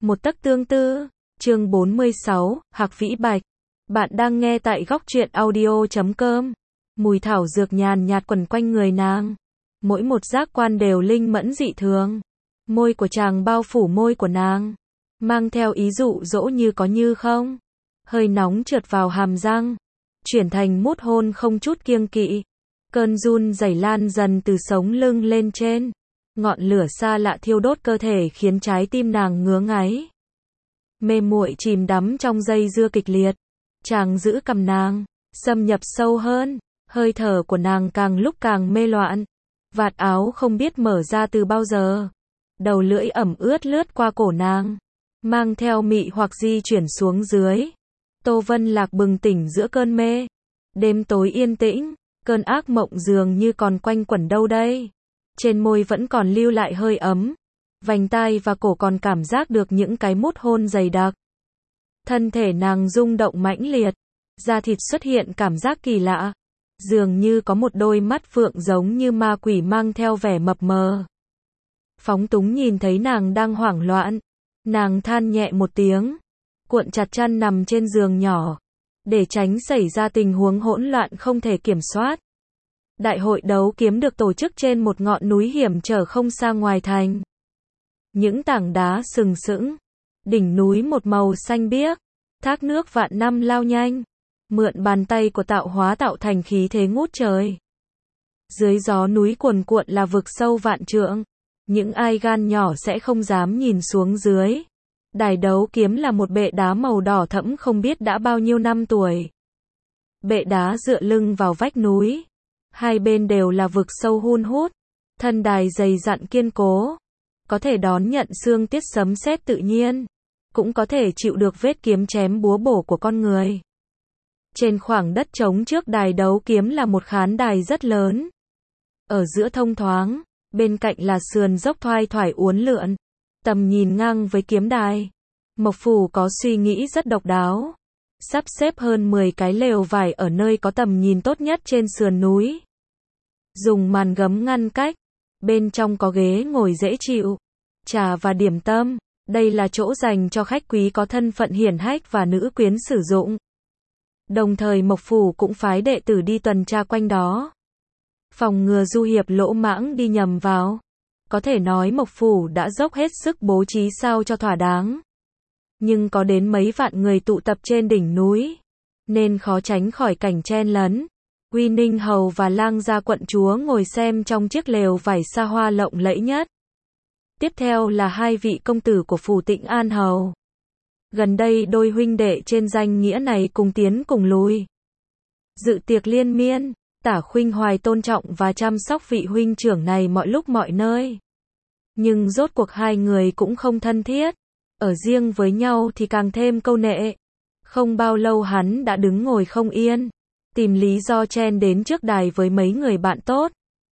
Một tấc tương tư, chương 46, Hạc Vĩ Bạch. Bạn đang nghe tại góc truyện audio.com. Mùi thảo dược nhàn nhạt quẩn quanh người nàng. Mỗi một giác quan đều linh mẫn dị thường. Môi của chàng bao phủ môi của nàng. Mang theo ý dụ dỗ như có như không. Hơi nóng trượt vào hàm răng. Chuyển thành mút hôn không chút kiêng kỵ. Cơn run rẩy lan dần từ sống lưng lên trên. Ngọn lửa xa lạ thiêu đốt cơ thể khiến trái tim nàng ngứa ngáy. Mê muội chìm đắm trong dây dưa kịch liệt. Chàng giữ cầm nàng, xâm nhập sâu hơn. Hơi thở của nàng càng lúc càng mê loạn. Vạt áo không biết mở ra từ bao giờ. Đầu lưỡi ẩm ướt lướt qua cổ nàng. Mang theo mị hoặc di chuyển xuống dưới. Tô Vân Lạc bừng tỉnh giữa cơn mê. Đêm tối yên tĩnh, cơn ác mộng dường như còn quanh quẩn đâu đây. Trên môi vẫn còn lưu lại hơi ấm. Vành tai và cổ còn cảm giác được những cái mút hôn dày đặc. Thân thể nàng rung động mãnh liệt. Da thịt xuất hiện cảm giác kỳ lạ. Dường như có một đôi mắt phượng giống như ma quỷ mang theo vẻ mập mờ. Phóng túng nhìn thấy nàng đang hoảng loạn. Nàng than nhẹ một tiếng. Cuộn chặt chăn nằm trên giường nhỏ. Để tránh xảy ra tình huống hỗn loạn không thể kiểm soát. Đại hội đấu kiếm được tổ chức trên một ngọn núi hiểm trở không xa ngoài thành. Những tảng đá sừng sững. Đỉnh núi một màu xanh biếc. Thác nước vạn năm lao nhanh. Mượn bàn tay của tạo hóa tạo thành khí thế ngút trời. Dưới gió núi cuồn cuộn là vực sâu vạn trượng. Những ai gan nhỏ sẽ không dám nhìn xuống dưới. Đài đấu kiếm là một bệ đá màu đỏ thẫm không biết đã bao nhiêu năm tuổi. Bệ đá dựa lưng vào vách núi. Hai bên đều là vực sâu hun hút. Thân đài dày dặn kiên cố. Có thể đón nhận xương tiết sấm sét tự nhiên. Cũng có thể chịu được vết kiếm chém búa bổ của con người. Trên khoảng đất trống trước đài đấu kiếm là một khán đài rất lớn. Ở giữa thông thoáng, bên cạnh là sườn dốc thoai thoải uốn lượn. Tầm nhìn ngang với kiếm đài. Mộc Phủ có suy nghĩ rất độc đáo. Sắp xếp hơn 10 cái lều vải ở nơi có tầm nhìn tốt nhất trên sườn núi. Dùng màn gấm ngăn cách. Bên trong có ghế ngồi dễ chịu. Trà và điểm tâm. Đây là chỗ dành cho khách quý có thân phận hiển hách và nữ quyến sử dụng. Đồng thời Mộc Phủ cũng phái đệ tử đi tuần tra quanh đó. Phòng ngừa du hiệp lỗ mãng đi nhầm vào. Có thể nói Mộc Phủ đã dốc hết sức bố trí sao cho thỏa đáng. Nhưng có đến mấy vạn người tụ tập trên đỉnh núi. Nên khó tránh khỏi cảnh chen lấn. Uy Ninh Hầu và Lang Gia quận chúa ngồi xem trong chiếc lều vải xa hoa lộng lẫy nhất. Tiếp theo là hai vị công tử của phủ Tịnh An Hầu. Gần đây đôi huynh đệ trên danh nghĩa này cùng tiến cùng lui. Dự tiệc liên miên, Tả Khuynh Hoài tôn trọng và chăm sóc vị huynh trưởng này mọi lúc mọi nơi. Nhưng rốt cuộc hai người cũng không thân thiết. Ở riêng với nhau thì càng thêm câu nệ. Không bao lâu hắn đã đứng ngồi không yên. Tìm lý do chen đến trước đài với mấy người bạn tốt.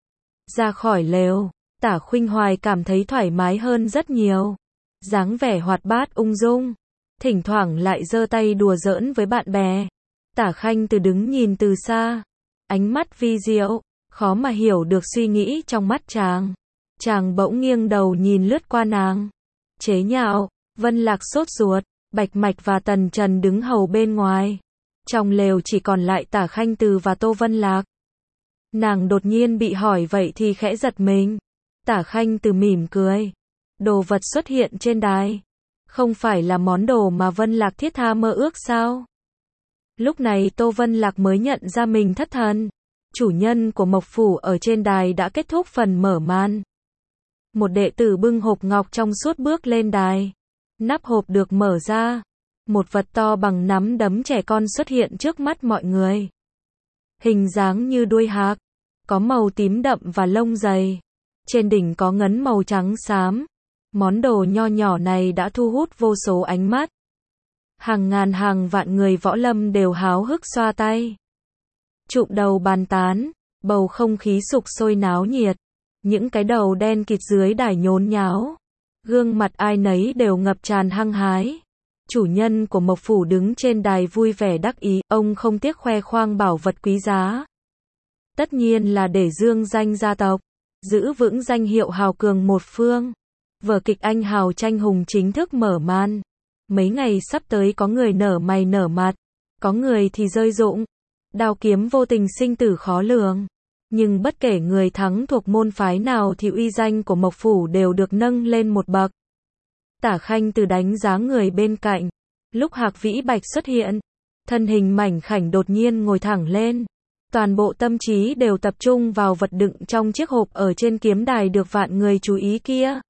Ra khỏi lều, Tả Khuynh Hoài cảm thấy thoải mái hơn rất nhiều. Dáng vẻ hoạt bát ung dung. Thỉnh thoảng lại giơ tay đùa giỡn với bạn bè. Tả Khanh Từ đứng nhìn từ xa. Ánh mắt vi diệu, khó mà hiểu được suy nghĩ trong mắt chàng. Chàng bỗng nghiêng đầu nhìn lướt qua nàng. Chế nhạo, Vân Lạc sốt ruột, Bạch Mạch và Tần Trần đứng hầu bên ngoài. Trong lều chỉ còn lại Tả Khanh Từ và Tô Vân Lạc. Nàng đột nhiên bị hỏi vậy thì khẽ giật mình. Tả Khanh Từ mỉm cười. Đồ vật xuất hiện trên đài. Không phải là món đồ mà Vân Lạc thiết tha mơ ước sao? Lúc này Tô Vân Lạc mới nhận ra mình thất thần. Chủ nhân của Mộc Phủ ở trên đài đã kết thúc phần mở màn. Một đệ tử bưng hộp ngọc trong suốt bước lên đài. Nắp hộp được mở ra. Một vật to bằng nắm đấm trẻ con xuất hiện trước mắt mọi người. Hình dáng như đuôi hạc. Có màu tím đậm và lông dày. Trên đỉnh có ngấn màu trắng xám. Món đồ nho nhỏ này đã thu hút vô số ánh mắt. Hàng ngàn hàng vạn người võ lâm đều háo hức xoa tay. Trụm đầu bàn tán. Bầu không khí sục sôi náo nhiệt. Những cái đầu đen kịt dưới đài nhốn nháo. Gương mặt ai nấy đều ngập tràn hăng hái. Chủ nhân của Mộc Phủ đứng trên đài vui vẻ đắc ý. Ông không tiếc khoe khoang bảo vật quý giá. Tất nhiên là để dương danh gia tộc. Giữ vững danh hiệu hào cường một phương. Vở kịch anh hào tranh hùng chính thức mở màn. Mấy ngày sắp tới có người nở mày nở mặt, có người thì rơi rụng. Đao kiếm vô tình sinh tử khó lường. Nhưng bất kể người thắng thuộc môn phái nào thì uy danh của Mộc Phủ đều được nâng lên một bậc. Tả Khanh Từ đánh giá người bên cạnh. Lúc Hạc Vĩ Bạch xuất hiện, thân hình mảnh khảnh đột nhiên ngồi thẳng lên. Toàn bộ tâm trí đều tập trung vào vật đựng trong chiếc hộp ở trên kiếm đài được vạn người chú ý kia.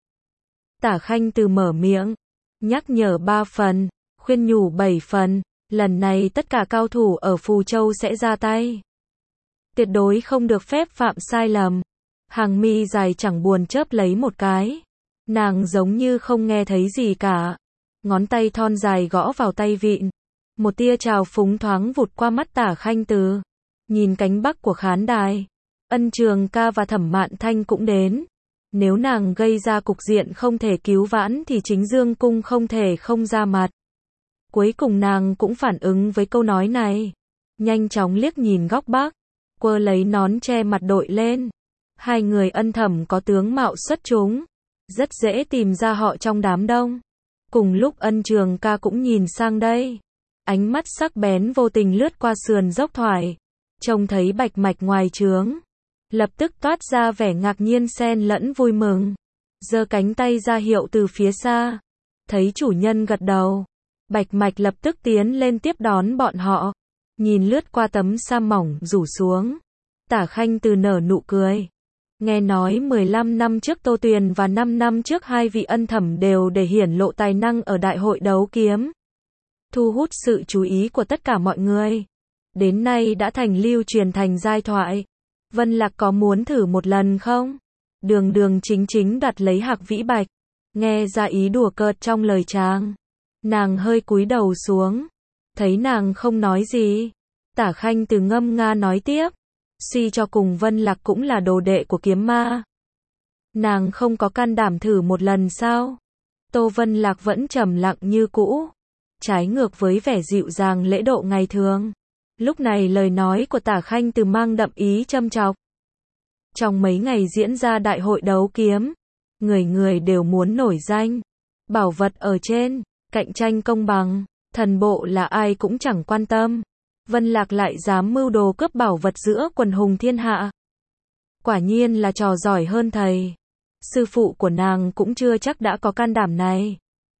Tả Khanh Từ mở miệng, nhắc nhở 3 phần, khuyên nhủ 7 phần, lần này tất cả cao thủ ở Phù Châu sẽ ra tay. Tuyệt đối không được phép phạm sai lầm. Hàng mi dài chẳng buồn chớp lấy một cái. Nàng giống như không nghe thấy gì cả. Ngón tay thon dài gõ vào tay vịn. Một tia trào phúng thoáng vụt qua mắt Tả Khanh Từ. Nhìn cánh bắc của khán đài, Ân Trường Ca và Thẩm Mạn Thanh cũng đến. Nếu nàng gây ra cục diện không thể cứu vãn thì chính Dương Cung không thể không ra mặt. Cuối cùng nàng cũng phản ứng với câu nói này. Nhanh chóng liếc nhìn góc bắc, quơ lấy nón che mặt đội lên. Hai người Ân Thẩm có tướng mạo xuất chúng, rất dễ tìm ra họ trong đám đông. Cùng lúc Ân Trường Ca cũng nhìn sang đây. Ánh mắt sắc bén vô tình lướt qua sườn dốc thoải. Trông thấy Bạch Mạch ngoài trướng, lập tức toát ra vẻ ngạc nhiên xen lẫn vui mừng. Giơ cánh tay ra hiệu từ phía xa. Thấy chủ nhân gật đầu, Bạch Mạch lập tức tiến lên tiếp đón bọn họ. Nhìn lướt qua tấm sa mỏng rủ xuống, Tả Khanh Từ nở nụ cười. Nghe nói 15 năm trước Tô Tuyền và 5 năm trước hai vị Ân Thẩm đều để hiển lộ tài năng ở đại hội đấu kiếm, thu hút sự chú ý của tất cả mọi người. Đến nay đã thành lưu truyền thành giai thoại. Vân Lạc có muốn thử một lần không? Đường đường chính chính đoạt lấy Hạc Vĩ Bạch. Nghe ra ý đùa cợt trong lời chàng. Nàng hơi cúi đầu xuống. Thấy nàng không nói gì, Tả Khanh Từ ngâm nga nói tiếp. Suy cho cùng Vân Lạc cũng là đồ đệ của kiếm ma. Nàng không có can đảm thử một lần sao? Tô Vân Lạc vẫn trầm lặng như cũ. Trái ngược với vẻ dịu dàng lễ độ ngày thường. Lúc này lời nói của Tả Khanh Từ mang đậm ý châm chọc. Trong mấy ngày diễn ra đại hội đấu kiếm, người người đều muốn nổi danh. Bảo vật ở trên, cạnh tranh công bằng, thần bộ là ai cũng chẳng quan tâm. Vân Lạc lại dám mưu đồ cướp bảo vật giữa quần hùng thiên hạ. Quả nhiên là trò giỏi hơn thầy. Sư phụ của nàng cũng chưa chắc đã có can đảm này.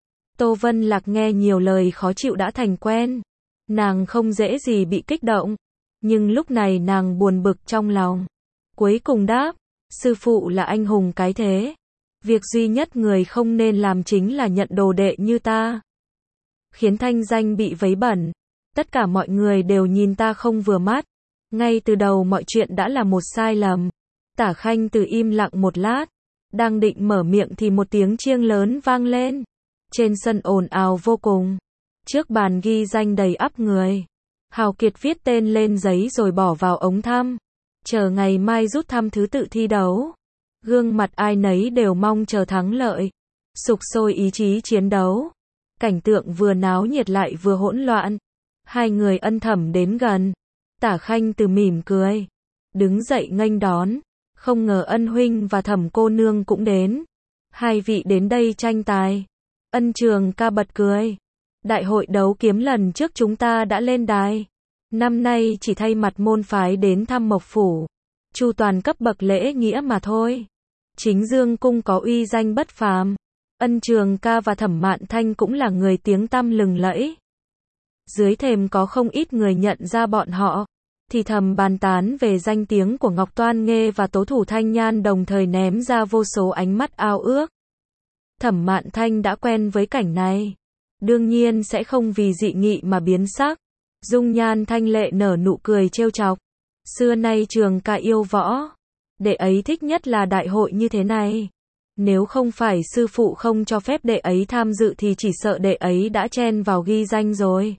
Tô Vân Lạc nghe nhiều lời khó chịu đã thành quen. Nàng không dễ gì bị kích động. Nhưng lúc này nàng buồn bực trong lòng. Cuối cùng đáp, sư phụ là anh hùng cái thế. Việc duy nhất người không nên làm chính là nhận đồ đệ như ta. Khiến thanh danh bị vấy bẩn. Tất cả mọi người đều nhìn ta không vừa mắt. Ngay từ đầu mọi chuyện đã là một sai lầm. Tả Khanh Từ im lặng một lát. Đang định mở miệng thì một tiếng chiêng lớn vang lên. Trên sân ồn ào vô cùng. Trước bàn ghi danh đầy ắp người. Hào kiệt viết tên lên giấy rồi bỏ vào ống thăm. Chờ ngày mai rút thăm thứ tự thi đấu. Gương mặt ai nấy đều mong chờ thắng lợi. Sục sôi ý chí chiến đấu. Cảnh tượng vừa náo nhiệt lại vừa hỗn loạn. Hai người Ân Thẩm đến gần. Tả Khanh Từ mỉm cười. Đứng dậy nghênh đón. Không ngờ Ân huynh và Thẩm cô nương cũng đến. Hai vị đến đây tranh tài. Ân Trường Ca bật cười. Đại hội đấu kiếm lần trước chúng ta đã lên đài. Năm nay chỉ thay mặt môn phái đến thăm Mộc Phủ. Chu toàn cấp bậc lễ nghĩa mà thôi. Chính Dương Cung có uy danh bất phàm. Ân Trường Ca và Thẩm Mạn Thanh cũng là người tiếng tăm lừng lẫy. Dưới thềm có không ít người nhận ra bọn họ. Thì thầm bàn tán về danh tiếng của Ngọc Toan Nghê và Tố Thủ Thanh Nhan, đồng thời ném ra vô số ánh mắt ao ước. Thẩm Mạn Thanh đã quen với cảnh này. Đương nhiên sẽ không vì dị nghị mà biến sắc. Dung nhan thanh lệ nở nụ cười trêu chọc. Xưa nay Trường Ca yêu võ. Đệ ấy thích nhất là đại hội như thế này. Nếu không phải sư phụ không cho phép đệ ấy tham dự thì chỉ sợ đệ ấy đã chen vào ghi danh rồi.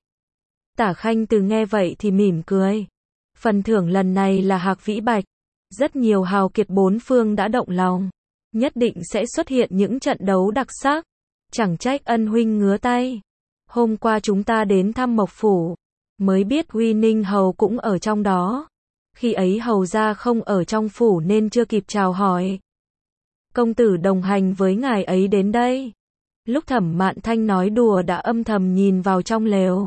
Tả Khanh Từ nghe vậy thì mỉm cười. Phần thưởng lần này là Hạc Vĩ Bạch. Rất nhiều hào kiệt bốn phương đã động lòng. Nhất định sẽ xuất hiện những trận đấu đặc sắc. Chẳng trách Ân huynh ngứa tay. Hôm qua chúng ta đến thăm Mộc Phủ. Mới biết Huy Ninh Hầu cũng ở trong đó. Khi ấy Hầu gia không ở trong phủ nên chưa kịp chào hỏi. công tử đồng hành với ngài ấy đến đây. Lúc Thẩm Mạn Thanh nói đùa đã âm thầm nhìn vào trong lều.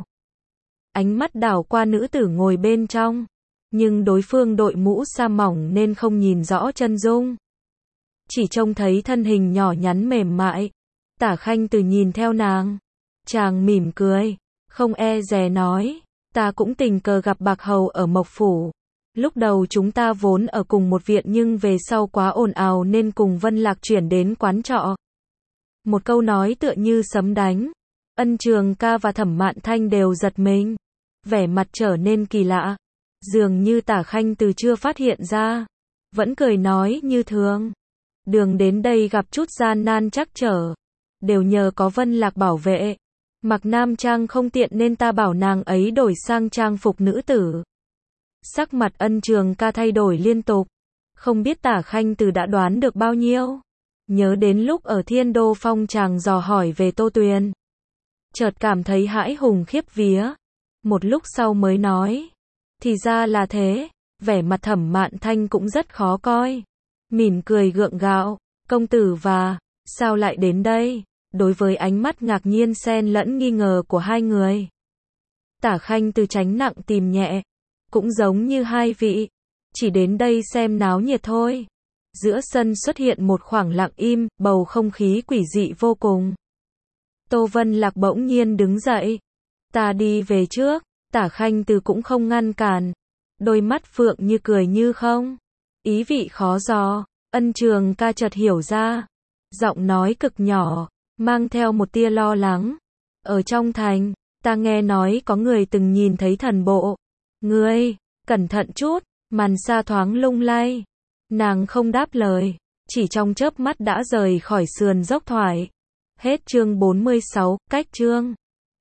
Ánh mắt đảo qua nữ tử ngồi bên trong, nhưng đối phương đội mũ sa mỏng nên không nhìn rõ chân dung. Chỉ trông thấy thân hình nhỏ nhắn mềm mại. Tả Khanh Từ nhìn theo nàng. Chàng mỉm cười, không e dè nói, ta cũng tình cờ gặp Bạc Hầu ở Mộc Phủ. Lúc đầu chúng ta vốn ở cùng một viện nhưng về sau quá ồn ào nên cùng Vân Lạc chuyển đến quán trọ. Một câu nói tựa như sấm đánh. Ân Trường Ca và Thẩm Mạn Thanh đều giật mình. Vẻ mặt trở nên kỳ lạ. Dường như Tả Khanh Từ chưa phát hiện ra. Vẫn cười nói như thường. Đường đến đây gặp chút gian nan trắc trở. Đều nhờ có Vân Lạc bảo vệ. Mặc nam trang không tiện nên ta bảo nàng ấy đổi sang trang phục nữ tử. Sắc mặt Ân Trường Ca thay đổi liên tục. Không biết Tả Khanh Từ đã đoán được bao nhiêu. Nhớ đến lúc ở Thiên Đô Phong chàng dò hỏi về Tô Tuyền. Chợt cảm thấy hãi hùng khiếp vía. Một lúc sau mới nói. Thì ra là thế. Vẻ mặt Thẩm Mạn Thanh cũng rất khó coi. Mỉm cười gượng gạo. Công tử và, sao lại đến đây? Đối với ánh mắt ngạc nhiên xen lẫn nghi ngờ của hai người. Tả Khanh Từ tránh nặng tìm nhẹ. Cũng giống như hai vị. Chỉ đến đây xem náo nhiệt thôi. Giữa sân xuất hiện một khoảng lặng im, bầu không khí quỷ dị vô cùng. Tô Vân Lạc bỗng nhiên đứng dậy. Ta đi về trước. Tả Khanh Từ cũng không ngăn cản. Đôi mắt phượng như cười như không. Ý vị khó dò. Ân Trường Ca chợt hiểu ra. Giọng nói cực nhỏ, mang theo một tia lo lắng. Ở trong thành, ta nghe nói có người từng nhìn thấy thần bộ. Ngươi, cẩn thận chút. Màn sa thoáng lung lay. Nàng không đáp lời. Chỉ trong chớp mắt đã rời khỏi sườn dốc thoải. Hết chương 46, cách chương.